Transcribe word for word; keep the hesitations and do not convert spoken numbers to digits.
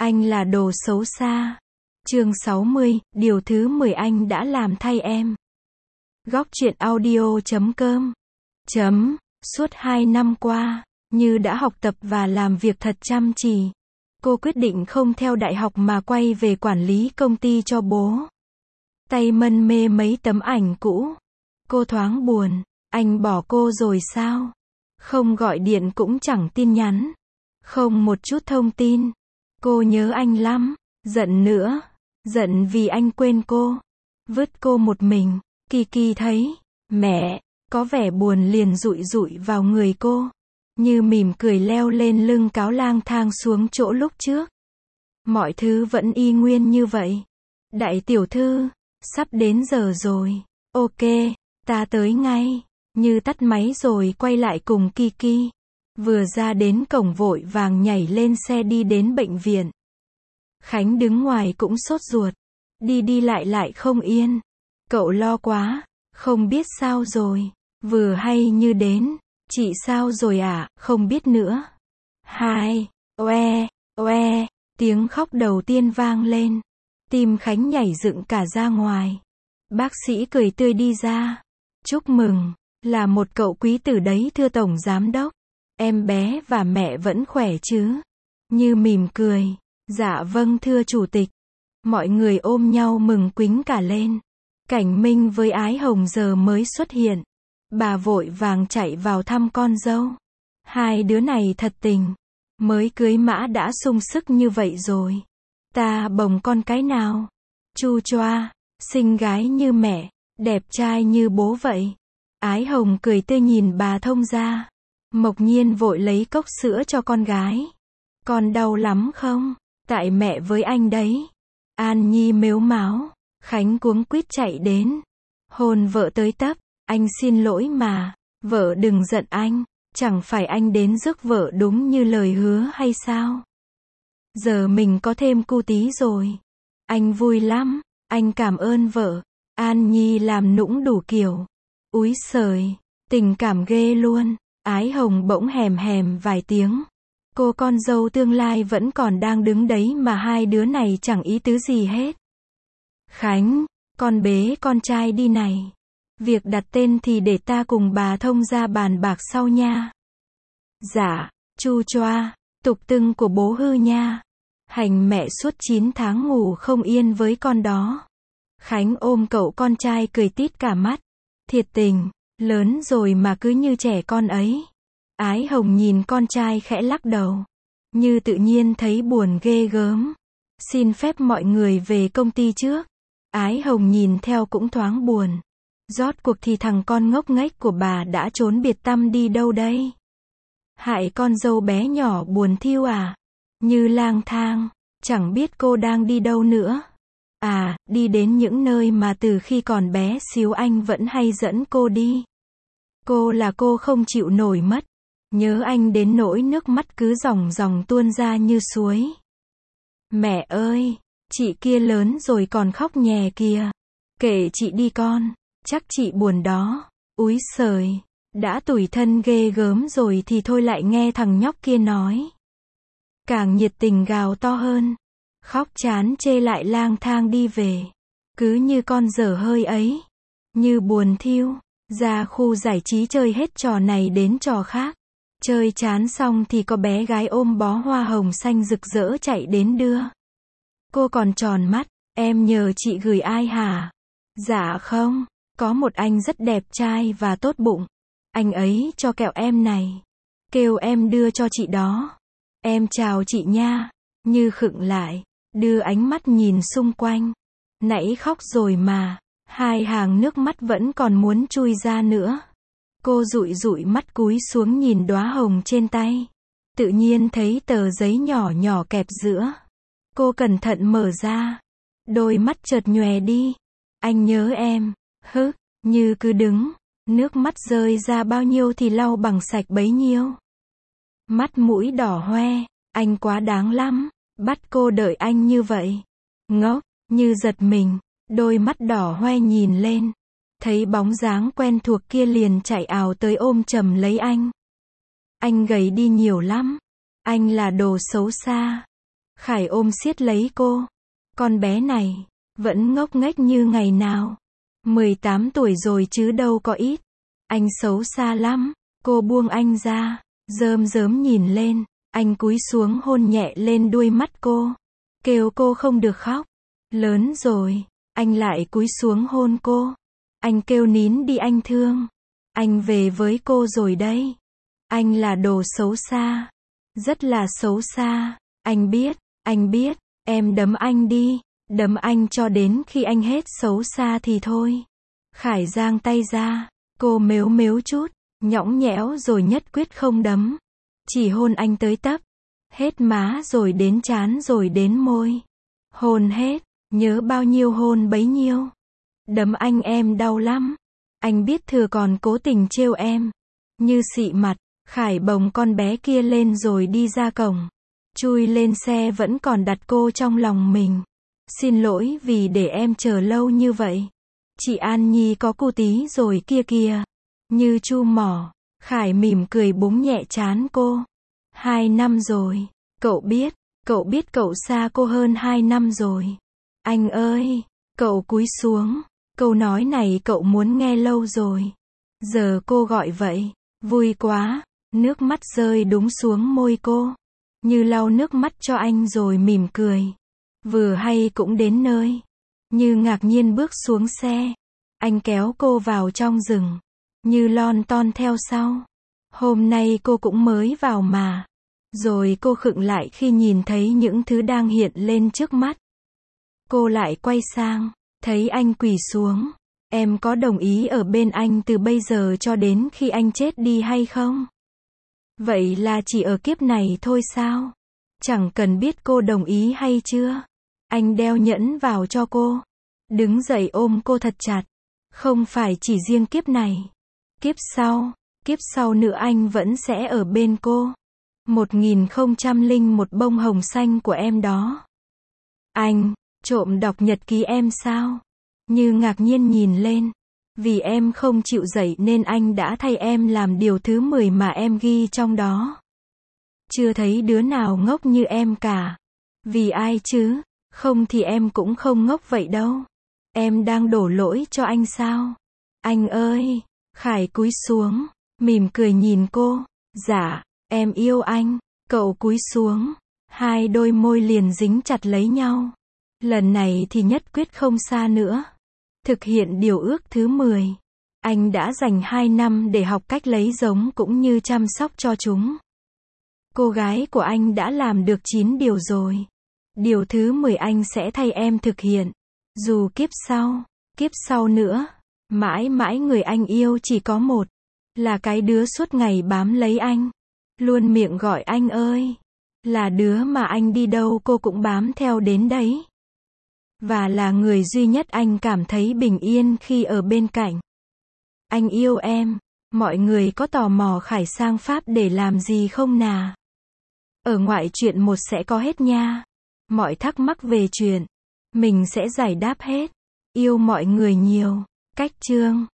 Anh là đồ xấu xa. Chương sáu mươi, điều thứ mười anh đã làm thay em. Góc truyện audio chấm com. Chấm, suốt hai năm qua, Như đã học tập và làm việc thật chăm chỉ. Cô quyết định không theo đại học mà quay về quản lý công ty cho bố. Tay mân mê mấy tấm ảnh cũ. Cô thoáng buồn, anh bỏ cô rồi sao? Không gọi điện cũng chẳng tin nhắn. Không một chút thông tin. Cô nhớ anh lắm, giận nữa. Giận vì anh quên cô. Vứt cô một mình. Kiki thấy, mẹ, có vẻ buồn liền dụi dụi vào người cô. Như mỉm cười leo lên lưng cáo lang thang xuống chỗ lúc trước. Mọi thứ vẫn y nguyên như vậy. Đại tiểu thư, sắp đến giờ rồi. Ok, ta tới ngay. Như tắt máy rồi quay lại cùng Kiki. Vừa ra đến cổng vội vàng nhảy lên xe đi đến bệnh viện. Khánh đứng ngoài cũng sốt ruột. Đi đi lại lại không yên. Cậu lo quá, không biết sao rồi. Vừa hay Như đến. Chị sao rồi à, không biết nữa. Hai, oe, oe, tiếng khóc đầu tiên vang lên. Tim Khánh nhảy dựng cả ra ngoài. Bác sĩ cười tươi đi ra. Chúc mừng, là một cậu quý tử đấy thưa Tổng Giám Đốc. Em bé và mẹ vẫn khỏe chứ? Như mỉm cười. Dạ vâng thưa Chủ tịch. Mọi người ôm nhau mừng quính cả lên. Cảnh Minh với Ái Hồng giờ mới xuất hiện. Bà vội vàng chạy vào thăm con dâu. Hai đứa này thật tình. Mới cưới mã đã sung sức như vậy rồi. Ta bồng con cái nào? Chu choa, xinh gái như mẹ, đẹp trai như bố vậy. Ái Hồng cười tươi nhìn bà thông gia. Mộc Nhiên vội lấy cốc sữa cho con gái. Con đau lắm không? Tại mẹ với anh đấy. An Nhi mếu máo. Khánh cuống quýt chạy đến. Hôn vợ tới tấp. Anh xin lỗi mà. Vợ đừng giận anh. Chẳng phải anh đến rước vợ đúng như lời hứa hay sao? Giờ mình có thêm cu tí rồi. Anh vui lắm. Anh cảm ơn vợ. An Nhi làm nũng đủ kiểu. Úi sời. Tình cảm ghê luôn. Ái Hồng bỗng hèm hèm vài tiếng. Cô con dâu tương lai vẫn còn đang đứng đấy mà hai đứa này chẳng ý tứ gì hết. Khánh, con bế con trai đi này. Việc đặt tên thì để ta cùng bà thông gia bàn bạc sau nha. Dạ, chu choa, tục tưng của bố hư nha. Hành mẹ suốt chín tháng ngủ không yên với con đó. Khánh ôm cậu con trai cười tít cả mắt. Thiệt tình, lớn rồi mà cứ như trẻ con ấy. Ái Hồng nhìn con trai khẽ lắc đầu. Như tự nhiên thấy buồn ghê gớm. Xin phép mọi người về công ty trước. Ái Hồng nhìn theo cũng thoáng buồn. Rốt cuộc thì thằng con ngốc nghếch của bà đã trốn biệt tăm đi đâu đây? Hại con dâu bé nhỏ buồn thiêu à? Như lang thang, chẳng biết cô đang đi đâu nữa. À, đi đến những nơi mà từ khi còn bé xíu anh vẫn hay dẫn cô đi. Cô là cô không chịu nổi mất. Nhớ anh đến nỗi nước mắt cứ ròng ròng tuôn ra như suối. Mẹ ơi, chị kia lớn rồi còn khóc nhè kìa. Kệ chị đi con, chắc chị buồn đó. Úi sời, đã tủi thân ghê gớm rồi thì thôi lại nghe thằng nhóc kia nói. Càng nhiệt tình gào to hơn. Khóc chán chê lại lang thang đi về. Cứ như con dở hơi ấy. Như buồn thiêu, ra khu giải trí chơi hết trò này đến trò khác. Chơi chán xong thì có bé gái ôm bó hoa hồng xanh rực rỡ chạy đến đưa. Cô còn tròn mắt, em nhờ chị gửi ai hả? Dạ không, có một anh rất đẹp trai và tốt bụng. Anh ấy cho kẹo em này. Kêu em đưa cho chị đó. Em chào chị nha. Như khựng lại, đưa ánh mắt nhìn xung quanh. Nãy khóc rồi mà, hai hàng nước mắt vẫn còn muốn chui ra nữa. Cô dụi dụi mắt cúi xuống nhìn đóa hồng trên tay. Tự nhiên thấy tờ giấy nhỏ nhỏ kẹp giữa. Cô cẩn thận mở ra. Đôi mắt chợt nhòe đi. Anh nhớ em. Hứ, Như cứ đứng. Nước mắt rơi ra bao nhiêu thì lau bằng sạch bấy nhiêu. Mắt mũi đỏ hoe. Anh quá đáng lắm. Bắt cô đợi anh như vậy. Ngốc, Như giật mình. Đôi mắt đỏ hoe nhìn lên. Thấy bóng dáng quen thuộc kia liền chạy ào tới ôm chầm lấy anh. Anh gầy đi nhiều lắm. Anh là đồ xấu xa. Khải ôm siết lấy cô. Con bé này, vẫn ngốc nghếch như ngày nào. mười tám tuổi rồi chứ đâu có ít. Anh xấu xa lắm. Cô buông anh ra, rơm rớm nhìn lên. Anh cúi xuống hôn nhẹ lên đuôi mắt cô. Kêu cô không được khóc. Lớn rồi, anh lại cúi xuống hôn cô. Anh kêu nín đi anh thương. Anh về với cô rồi đấy. Anh là đồ xấu xa. Rất là xấu xa. Anh biết, anh biết. Em đấm anh đi. Đấm anh cho đến khi anh hết xấu xa thì thôi. Khải giang tay ra. Cô mếu mếu chút. Nhõng nhẽo rồi nhất quyết không đấm. Chỉ hôn anh tới tấp. Hết má rồi đến trán rồi đến môi. Hôn hết. Nhớ bao nhiêu hôn bấy nhiêu. Đấm anh em đau lắm. Anh biết thừa còn cố tình trêu em. Như xị mặt. Khải bồng con bé kia lên rồi đi ra cổng. Chui lên xe vẫn còn đặt cô trong lòng mình. Xin lỗi vì để em chờ lâu như vậy. Chị An Nhi có cu tí rồi kia kìa. Như chu mỏ. Khải mỉm cười búng nhẹ trán cô. Hai năm rồi. Cậu biết. Cậu biết cậu xa cô hơn hai năm rồi. Anh ơi. Cậu cúi xuống. Câu nói này cậu muốn nghe lâu rồi. Giờ cô gọi vậy. Vui quá. Nước mắt rơi đúng xuống môi cô. Như lau nước mắt cho anh rồi mỉm cười. Vừa hay cũng đến nơi. Như ngạc nhiên bước xuống xe. Anh kéo cô vào trong rừng. Như lon ton theo sau. Hôm nay cô cũng mới vào mà. Rồi cô khựng lại khi nhìn thấy những thứ đang hiện lên trước mắt. Cô lại quay sang. Thấy anh quỳ xuống. Em có đồng ý ở bên anh từ bây giờ cho đến khi anh chết đi hay không? Vậy là chỉ ở kiếp này thôi sao? Chẳng cần biết cô đồng ý hay chưa. Anh đeo nhẫn vào cho cô. Đứng dậy ôm cô thật chặt. Không phải chỉ riêng kiếp này. Kiếp sau, kiếp sau nữa anh vẫn sẽ ở bên cô. Một nghìn không trăm lẻ một bông hồng xanh của em đó. Anh, trộm đọc nhật ký em sao? Như ngạc nhiên nhìn lên. Vì em không chịu dậy nên anh đã thay em làm điều thứ mười mà em ghi trong đó. Chưa thấy đứa nào ngốc như em cả. Vì ai chứ? Không thì em cũng không ngốc vậy đâu. Em đang đổ lỗi cho anh sao? Anh ơi! Khải cúi xuống, mỉm cười nhìn cô. Dạ, em yêu anh. Cậu cúi xuống. Hai đôi môi liền dính chặt lấy nhau. Lần này thì nhất quyết không xa nữa. Thực hiện điều ước thứ mười. Anh đã dành hai năm để học cách lấy giống cũng như chăm sóc cho chúng. Cô gái của anh đã làm được chín điều rồi. Điều thứ mười anh sẽ thay em thực hiện. Dù kiếp sau, kiếp sau nữa, mãi mãi người anh yêu chỉ có một. Là cái đứa suốt ngày bám lấy anh. Luôn miệng gọi anh ơi. Là đứa mà anh đi đâu cô cũng bám theo đến đấy. Và là người duy nhất anh cảm thấy bình yên khi ở bên cạnh. Anh yêu em. Mọi người có tò mò Khải sang Pháp để làm gì không nà? Ở ngoại truyện một sẽ có hết nha. Mọi thắc mắc về chuyện, mình sẽ giải đáp hết. Yêu mọi người nhiều. Cách chương